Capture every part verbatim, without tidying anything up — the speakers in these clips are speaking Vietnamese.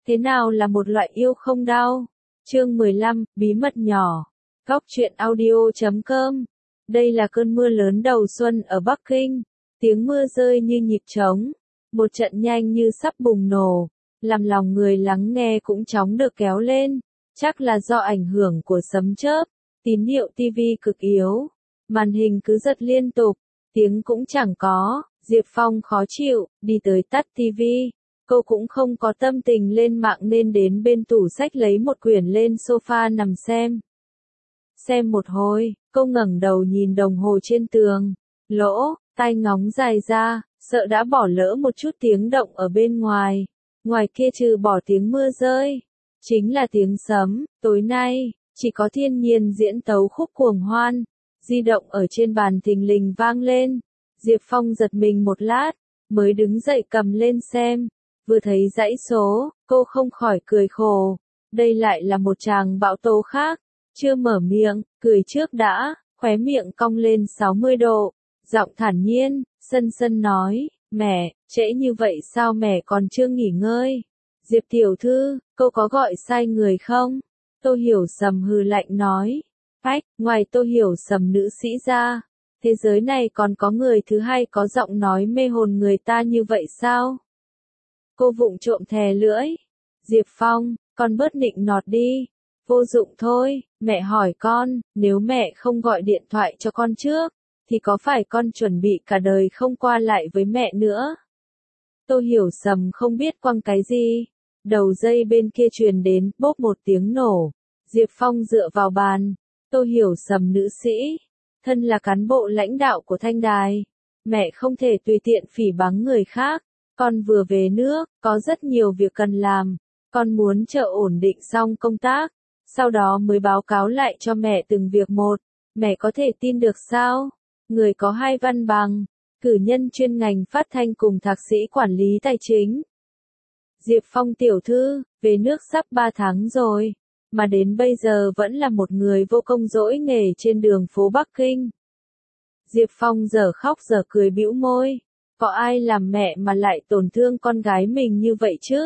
Thế nào là một loại yêu không đau? Chương mười lăm, bí mật nhỏ. Góc truyện audio chấm com. Đây là cơn mưa lớn đầu xuân ở Bắc Kinh. Tiếng mưa rơi như nhịp trống. Một trận nhanh như sắp bùng nổ. Làm lòng người lắng nghe cũng chóng được kéo lên. Chắc là do ảnh hưởng của sấm chớp. Tín hiệu tivi cực yếu. Màn hình cứ giật liên tục. Tiếng cũng chẳng có. Diệp Phong khó chịu, đi tới tắt tivi. Cô cũng không có tâm tình lên mạng nên đến bên tủ sách lấy một quyển lên sofa nằm xem. Xem một hồi, cô ngẩng đầu nhìn đồng hồ trên tường. Lỗ, tai ngóng dài ra, sợ đã bỏ lỡ một chút tiếng động ở bên ngoài. Ngoài kia trừ bỏ tiếng mưa rơi, chính là tiếng sấm. Tối nay, chỉ có thiên nhiên diễn tấu khúc cuồng hoan. Di động ở trên bàn thình lình vang lên. Diệp Phong giật mình một lát, mới đứng dậy cầm lên xem. Vừa thấy dãy số, cô không khỏi cười khổ. Đây lại là một chàng bão tố khác. Chưa mở miệng, cười trước đã, khóe miệng cong lên sáu mươi độ. Giọng thản nhiên, sân sân nói, mẹ, trễ như vậy sao mẹ còn chưa nghỉ ngơi? Diệp tiểu thư, cô có gọi sai người không? Tô Hiểu Sầm hừ lạnh nói. Ách, ngoài Tô Hiểu Sầm nữ sĩ ra, thế giới này còn có người thứ hai có giọng nói mê hồn người ta như vậy sao? Cô vụng trộm thè lưỡi. Diệp Phong, con bớt nịnh nọt đi. Vô dụng thôi, mẹ hỏi con, nếu mẹ không gọi điện thoại cho con trước, thì có phải con chuẩn bị cả đời không qua lại với mẹ nữa? Tô Hiểu Sầm không biết quăng cái gì. Đầu dây bên kia truyền đến, bốp một tiếng nổ. Diệp Phong dựa vào bàn. Tô Hiểu Sầm nữ sĩ, thân là cán bộ lãnh đạo của Thanh Đài. Mẹ không thể tùy tiện phỉ báng người khác. Con vừa về nước, có rất nhiều việc cần làm. Con muốn chờ ổn định xong công tác, sau đó mới báo cáo lại cho mẹ từng việc một. Mẹ có thể tin được sao? Người có hai văn bằng, cử nhân chuyên ngành phát thanh cùng thạc sĩ quản lý tài chính. Diệp Phong tiểu thư, về nước sắp ba tháng rồi, mà đến bây giờ vẫn là một người vô công dỗi nghề trên đường phố Bắc Kinh. Diệp Phong giờ khóc giờ cười bĩu môi. Có ai làm mẹ mà lại tổn thương con gái mình như vậy chứ?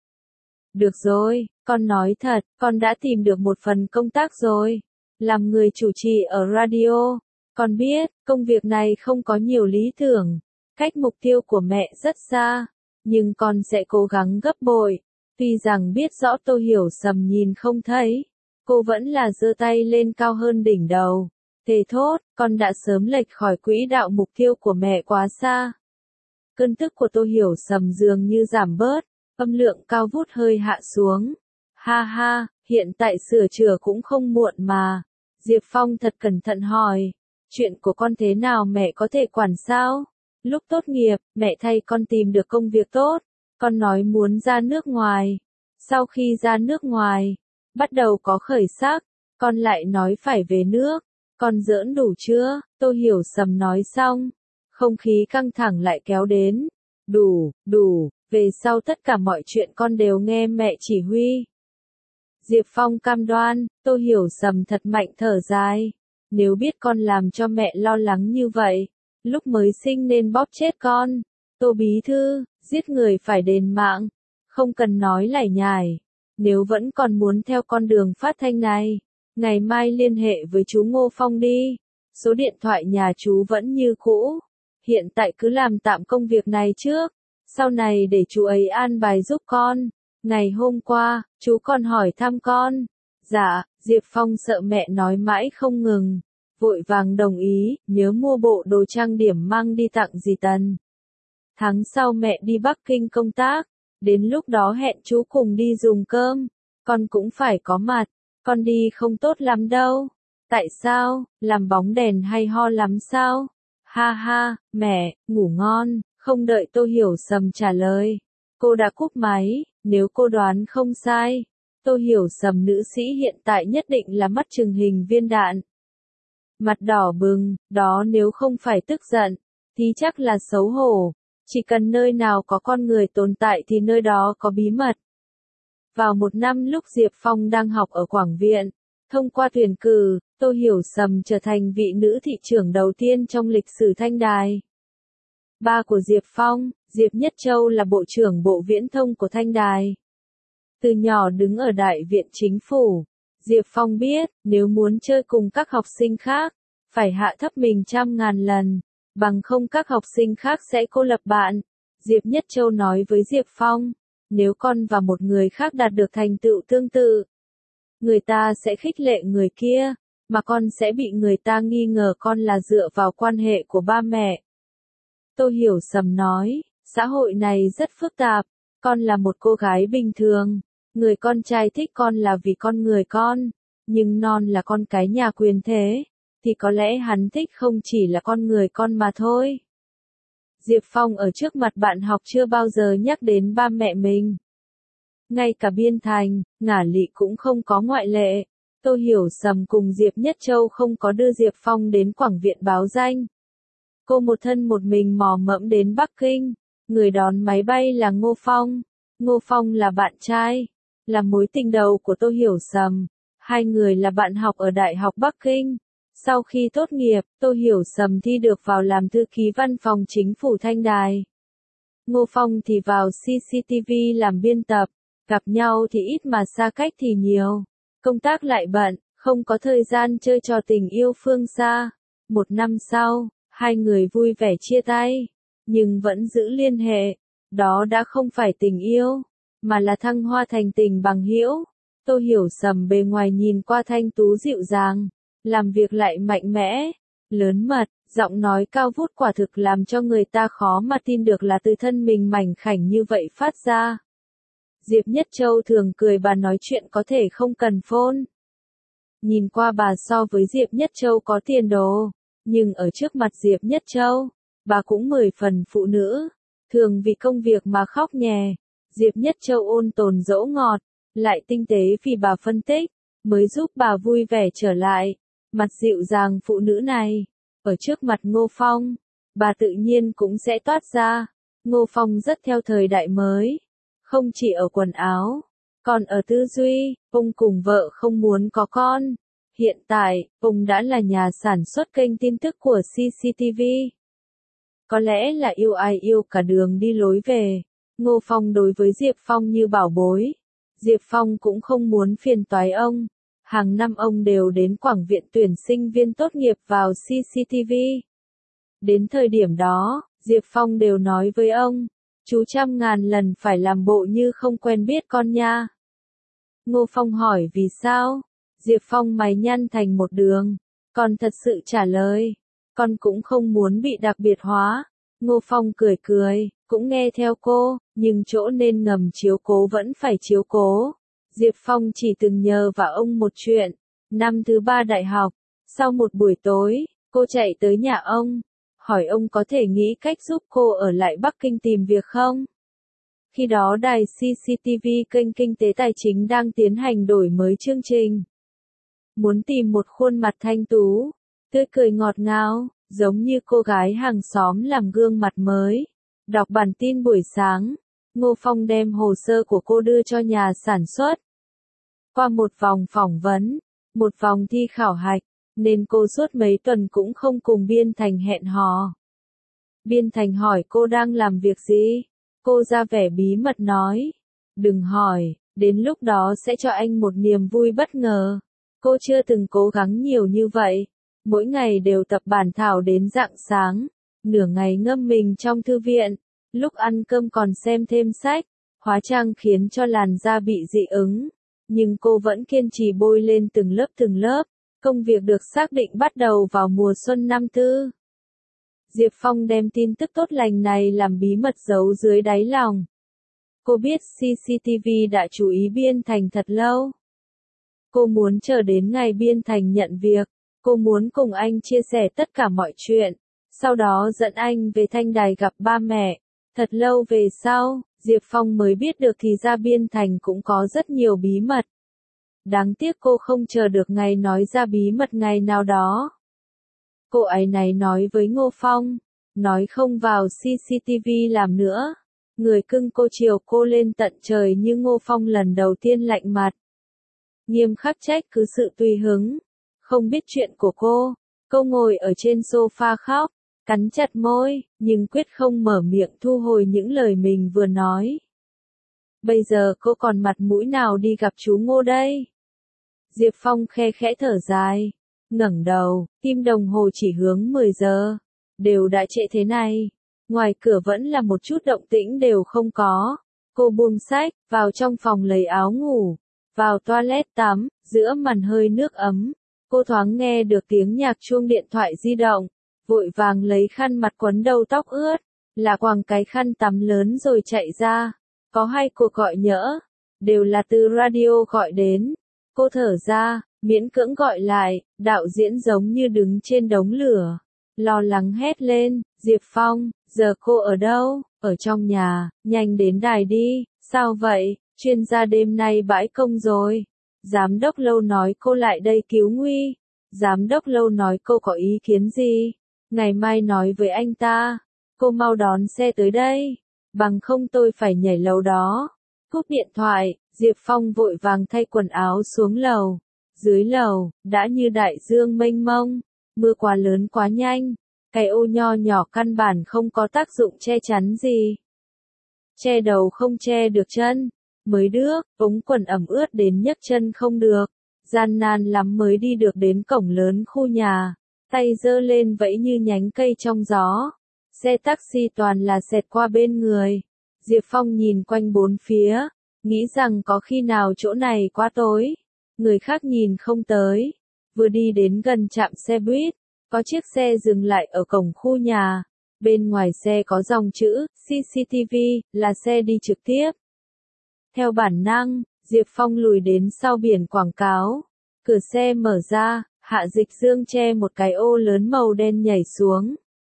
Được rồi, con nói thật, con đã tìm được một phần công tác rồi. Làm người chủ trì ở radio. Con biết, công việc này không có nhiều lý tưởng. Cách mục tiêu của mẹ rất xa. Nhưng con sẽ cố gắng gấp bội. Tuy rằng biết rõ Tô Hiểu Sầm nhìn không thấy. Cô vẫn là giơ tay lên cao hơn đỉnh đầu. Thề thốt, con đã sớm lệch khỏi quỹ đạo mục tiêu của mẹ quá xa. Cơn tức của Tô Hiểu Sầm dường như giảm bớt, âm lượng cao vút hơi hạ xuống. Ha ha, hiện tại sửa chữa cũng không muộn mà. Diệp Phong thật cẩn thận hỏi, chuyện của con thế nào mẹ có thể quản sao? Lúc tốt nghiệp, mẹ thay con tìm được công việc tốt, con nói muốn ra nước ngoài. Sau khi ra nước ngoài, bắt đầu có khởi sắc, con lại nói phải về nước. Con giỡn đủ chưa? Tô Hiểu Sầm nói xong. Không khí căng thẳng lại kéo đến. Đủ, đủ, về sau tất cả mọi chuyện con đều nghe mẹ chỉ huy. Diệp Phong cam đoan. Tô Hiểu Sầm thật mạnh thở dài. Nếu biết con làm cho mẹ lo lắng như vậy, lúc mới sinh nên bóp chết con. Tô bí thư, giết người phải đền mạng. Không cần nói lải nhải. Nếu vẫn còn muốn theo con đường phát thanh này, ngày mai liên hệ với chú Ngô Phong đi. Số điện thoại nhà chú vẫn như cũ. Hiện tại cứ làm tạm công việc này trước, sau này để chú ấy an bài giúp con. Ngày hôm qua, chú còn hỏi thăm con. Dạ, Diệp Phong sợ mẹ nói mãi không ngừng. Vội vàng đồng ý, nhớ mua bộ đồ trang điểm mang đi tặng dì Tần. Tháng sau mẹ đi Bắc Kinh công tác, đến lúc đó hẹn chú cùng đi dùng cơm. Con cũng phải có mặt, con đi không tốt lắm đâu. Tại sao, làm bóng đèn hay ho lắm sao? Ha ha, mẹ, ngủ ngon. Không đợi Tô Hiểu Sầm trả lời, cô đã cúp máy. Nếu cô đoán không sai, Tô Hiểu Sầm nữ sĩ hiện tại nhất định là mắt chừng hình viên đạn. Mặt đỏ bừng, đó nếu không phải tức giận, thì chắc là xấu hổ. Chỉ cần nơi nào có con người tồn tại thì nơi đó có bí mật. Vào một năm lúc Diệp Phong đang học ở Quảng Viện, thông qua tuyển cử, Tô Hiểu Sầm trở thành vị nữ thị trưởng đầu tiên trong lịch sử Thanh Đài. Ba của Diệp Phong, Diệp Nhất Châu là Bộ trưởng Bộ Viễn thông của Thanh Đài. Từ nhỏ đứng ở đại viện chính phủ, Diệp Phong biết, nếu muốn chơi cùng các học sinh khác, phải hạ thấp mình trăm ngàn lần, bằng không các học sinh khác sẽ cô lập bạn. Diệp Nhất Châu nói với Diệp Phong, nếu con và một người khác đạt được thành tựu tương tự, người ta sẽ khích lệ người kia, mà con sẽ bị người ta nghi ngờ con là dựa vào quan hệ của ba mẹ. Tô Hiểu Sầm nói, xã hội này rất phức tạp, con là một cô gái bình thường, người con trai thích con là vì con người con, nhưng non là con cái nhà quyền thế, thì có lẽ hắn thích không chỉ là con người con mà thôi. Diệp Phong ở trước mặt bạn học chưa bao giờ nhắc đến ba mẹ mình. Ngay cả Biên Thành, Ngả Lị cũng không có ngoại lệ. Tô Hiểu Sầm cùng Diệp Nhất Châu không có đưa Diệp Phong đến Quảng Viện báo danh. Cô một thân một mình mò mẫm đến Bắc Kinh, người đón máy bay là Ngô Phong. Ngô Phong là bạn trai, là mối tình đầu của Tô Hiểu Sầm. Hai người là bạn học ở Đại học Bắc Kinh. Sau khi tốt nghiệp, Tô Hiểu Sầm thi được vào làm thư ký văn phòng chính phủ Thanh Đài. Ngô Phong thì vào xê xê tê vê làm biên tập, gặp nhau thì ít mà xa cách thì nhiều. Công tác lại bận, không có thời gian chơi trò tình yêu phương xa. Một năm sau, hai người vui vẻ chia tay, nhưng vẫn giữ liên hệ. Đó đã không phải tình yêu, mà là thăng hoa thành tình bằng hữu. Tô Hiểu Sầm bề ngoài nhìn qua thanh tú dịu dàng, làm việc lại mạnh mẽ, lớn mật, giọng nói cao vút quả thực làm cho người ta khó mà tin được là từ thân mình mảnh khảnh như vậy phát ra. Diệp Nhất Châu thường cười bà nói chuyện có thể không cần phone. Nhìn qua bà so với Diệp Nhất Châu có tiền đồ, nhưng ở trước mặt Diệp Nhất Châu, bà cũng mười phần phụ nữ, thường vì công việc mà khóc nhè. Diệp Nhất Châu ôn tồn dỗ ngọt, lại tinh tế vì bà phân tích, mới giúp bà vui vẻ trở lại. Mặt dịu dàng phụ nữ này, ở trước mặt Ngô Phong, bà tự nhiên cũng sẽ toát ra. Ngô Phong rất theo thời đại mới, không chỉ ở quần áo, còn ở tư duy. Ông cùng vợ không muốn có con. Hiện tại, ông đã là nhà sản xuất kênh tin tức của xê xê tê vê. Có lẽ là yêu ai yêu cả đường đi lối về. Ngô Phong đối với Diệp Phong như bảo bối. Diệp Phong cũng không muốn phiền toái ông. Hàng năm ông đều đến Quảng Viện tuyển sinh viên tốt nghiệp vào xê xê tê vê. Đến thời điểm đó, Diệp Phong đều nói với ông, chú trăm ngàn lần phải làm bộ như không quen biết con nha. Ngô Phong hỏi vì sao? Diệp Phong mày nhăn thành một đường, còn thật sự trả lời, con cũng không muốn bị đặc biệt hóa. Ngô Phong cười cười, cũng nghe theo cô, nhưng chỗ nên ngầm chiếu cố vẫn phải chiếu cố. Diệp Phong chỉ từng nhờ vào ông một chuyện. Năm thứ ba đại học, sau một buổi tối, cô chạy tới nhà ông, hỏi ông có thể nghĩ cách giúp cô ở lại Bắc Kinh tìm việc không? Khi đó đài xê xê tê vê kênh Kinh tế Tài chính đang tiến hành đổi mới chương trình. Muốn tìm một khuôn mặt thanh tú, tươi cười ngọt ngào, giống như cô gái hàng xóm làm gương mặt mới. Đọc bản tin buổi sáng, Ngô Phong đem hồ sơ của cô đưa cho nhà sản xuất. Qua một vòng phỏng vấn, một vòng thi khảo hạch, nên cô suốt mấy tuần cũng không cùng Biên Thành hẹn hò. Biên Thành hỏi cô đang làm việc gì? Cô ra vẻ bí mật nói, đừng hỏi, đến lúc đó sẽ cho anh một niềm vui bất ngờ. Cô chưa từng cố gắng nhiều như vậy, mỗi ngày đều tập bản thảo đến rạng sáng, nửa ngày ngâm mình trong thư viện, lúc ăn cơm còn xem thêm sách, hóa trang khiến cho làn da bị dị ứng. Nhưng cô vẫn kiên trì bôi lên từng lớp từng lớp. Công việc được xác định bắt đầu vào mùa xuân năm tư. Diệp Phong đem tin tức tốt lành này làm bí mật giấu dưới đáy lòng. Cô biết xê xê tê vê đã chú ý Biên Thành thật lâu. Cô muốn chờ đến ngày Biên Thành nhận việc. Cô muốn cùng anh chia sẻ tất cả mọi chuyện. Sau đó dẫn anh về Thanh Đài gặp ba mẹ. Thật lâu về sau, Diệp Phong mới biết được thì ra Biên Thành cũng có rất nhiều bí mật. Đáng tiếc cô không chờ được ngày nói ra bí mật ngày nào đó. Cô ấy này nói với Ngô Phong, nói không vào xê xê tê vê làm nữa. Người cưng cô chiều cô lên tận trời như Ngô Phong lần đầu tiên lạnh mặt. Nghiêm khắc trách cứ sự tùy hứng. Không biết chuyện của cô. Cô ngồi ở trên sofa khóc, cắn chặt môi, nhưng quyết không mở miệng thu hồi những lời mình vừa nói. Bây giờ cô còn mặt mũi nào đi gặp chú Ngô đây? Diệp Phong khe khẽ thở dài, ngẩng đầu, kim đồng hồ chỉ hướng mười giờ, đều đã trễ thế này, ngoài cửa vẫn là một chút động tĩnh đều không có. Cô buông sách, vào trong phòng lấy áo ngủ, vào toilet tắm, giữa màn hơi nước ấm, cô thoáng nghe được tiếng nhạc chuông điện thoại di động, vội vàng lấy khăn mặt quấn đầu tóc ướt, là quàng cái khăn tắm lớn rồi chạy ra. Có hai cuộc gọi nhỡ, đều là từ radio gọi đến. Cô thở ra, miễn cưỡng gọi lại, đạo diễn giống như đứng trên đống lửa, lo lắng hét lên, Diệp Phong, giờ cô ở đâu? Ở trong nhà, nhanh đến đài đi. Sao vậy? Chuyên gia đêm nay bãi công rồi. Giám đốc Lâu nói cô lại đây cứu nguy. Giám đốc Lâu nói cô có ý kiến gì? Ngày mai nói với anh ta. Cô mau đón xe tới đây. Bằng không tôi phải nhảy lầu đó. Cúp điện thoại, Diệp Phong vội vàng thay quần áo xuống lầu. Dưới lầu, đã như đại dương mênh mông. Mưa quá lớn quá nhanh. Cái ô nho nhỏ căn bản không có tác dụng che chắn gì. Che đầu không che được chân. Mới đước, ống quần ẩm ướt đến nhấc chân không được. Gian nan lắm mới đi được đến cổng lớn khu nhà. Tay giơ lên vẫy như nhánh cây trong gió. Xe taxi toàn là xẹt qua bên người. Diệp Phong nhìn quanh bốn phía, nghĩ rằng có khi nào chỗ này quá tối, người khác nhìn không tới. Vừa đi đến gần trạm xe buýt, có chiếc xe dừng lại ở cổng khu nhà. Bên ngoài xe có dòng chữ, xê xê tê vê, là xe đi trực tiếp. Theo bản năng, Diệp Phong lùi đến sau biển quảng cáo. Cửa xe mở ra, Hạ Dịch Dương che một cái ô lớn màu đen nhảy xuống.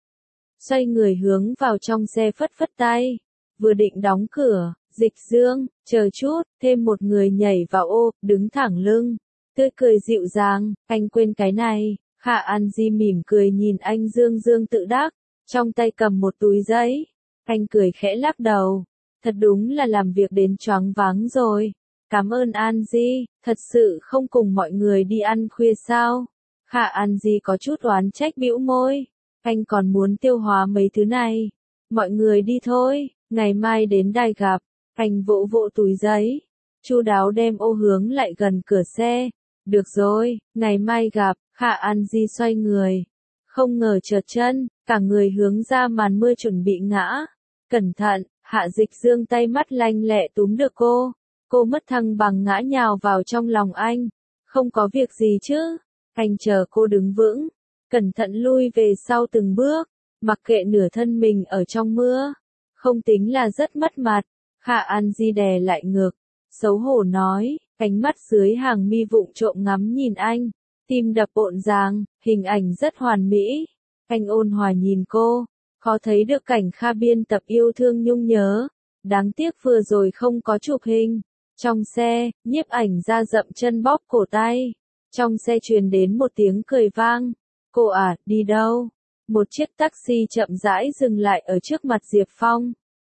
Xoay người hướng vào trong xe phất phất tay. Vừa định đóng cửa, Dịch Dương, chờ chút, thêm một người nhảy vào ô, đứng thẳng lưng. Tươi cười dịu dàng, anh quên cái này. Hạ An Di mỉm cười nhìn anh Dương Dương tự đắc, trong tay cầm một túi giấy. Anh cười khẽ lắc đầu. Thật đúng là làm việc đến choáng váng rồi. Cảm ơn An Di, thật sự không cùng mọi người đi ăn khuya sao? Hạ An Di có chút oán trách bĩu môi. Anh còn muốn tiêu hóa mấy thứ này. Mọi người đi thôi, ngày mai đến đài gặp. Anh vỗ vỗ túi giấy, chu đáo đem ô hướng lại gần cửa xe. Được rồi, ngày mai gặp. Hạ An Di xoay người. Không ngờ trượt chân, cả người hướng ra màn mưa chuẩn bị ngã. Cẩn thận, Hạ Dịch Dương tay mắt lanh lẹ túm được cô. Cô mất thăng bằng ngã nhào vào trong lòng anh. Không có việc gì chứ? Anh chờ cô đứng vững, cẩn thận lui về sau từng bước, mặc kệ nửa thân mình ở trong mưa. Không tính là rất mất mặt. Hạ An Di đè lại ngực, xấu hổ nói, ánh mắt dưới hàng mi vụng trộm ngắm nhìn anh, tim đập bộn ràng, hình ảnh rất hoàn mỹ. Anh ôn hòa nhìn cô, khó thấy được cảnh Kha biên tập yêu thương nhung nhớ. Đáng tiếc vừa rồi không có chụp hình. Trong xe, nhiếp ảnh ra dậm chân bóp cổ tay. Trong xe truyền đến một tiếng cười vang. Cô à, đi đâu? Một chiếc taxi chậm rãi dừng lại ở trước mặt Diệp Phong.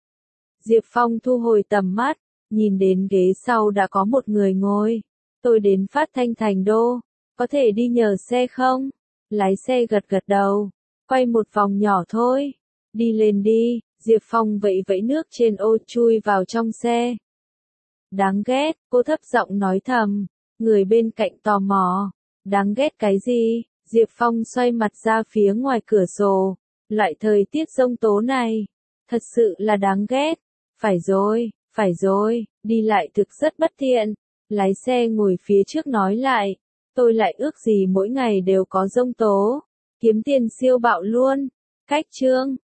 Diệp Phong thu hồi tầm mắt, nhìn đến ghế sau đã có một người ngồi. Tôi đến Phát Thanh Thành Đô, có thể đi nhờ xe không? Lái xe gật gật đầu, quay một vòng nhỏ thôi. Đi lên đi. Diệp Phong vẫy vẫy nước trên ô chui vào trong xe. Đáng ghét, cô thấp giọng nói thầm. Người bên cạnh tò mò. Đáng ghét cái gì? Diệp Phong xoay mặt ra phía ngoài cửa sổ. Loại thời tiết giông tố này, thật sự là đáng ghét. Phải rồi, phải rồi, đi lại thực rất bất tiện. Lái xe ngồi phía trước nói lại. Tôi lại ước gì mỗi ngày đều có giông tố. Kiếm tiền siêu bạo luôn. Cách chương.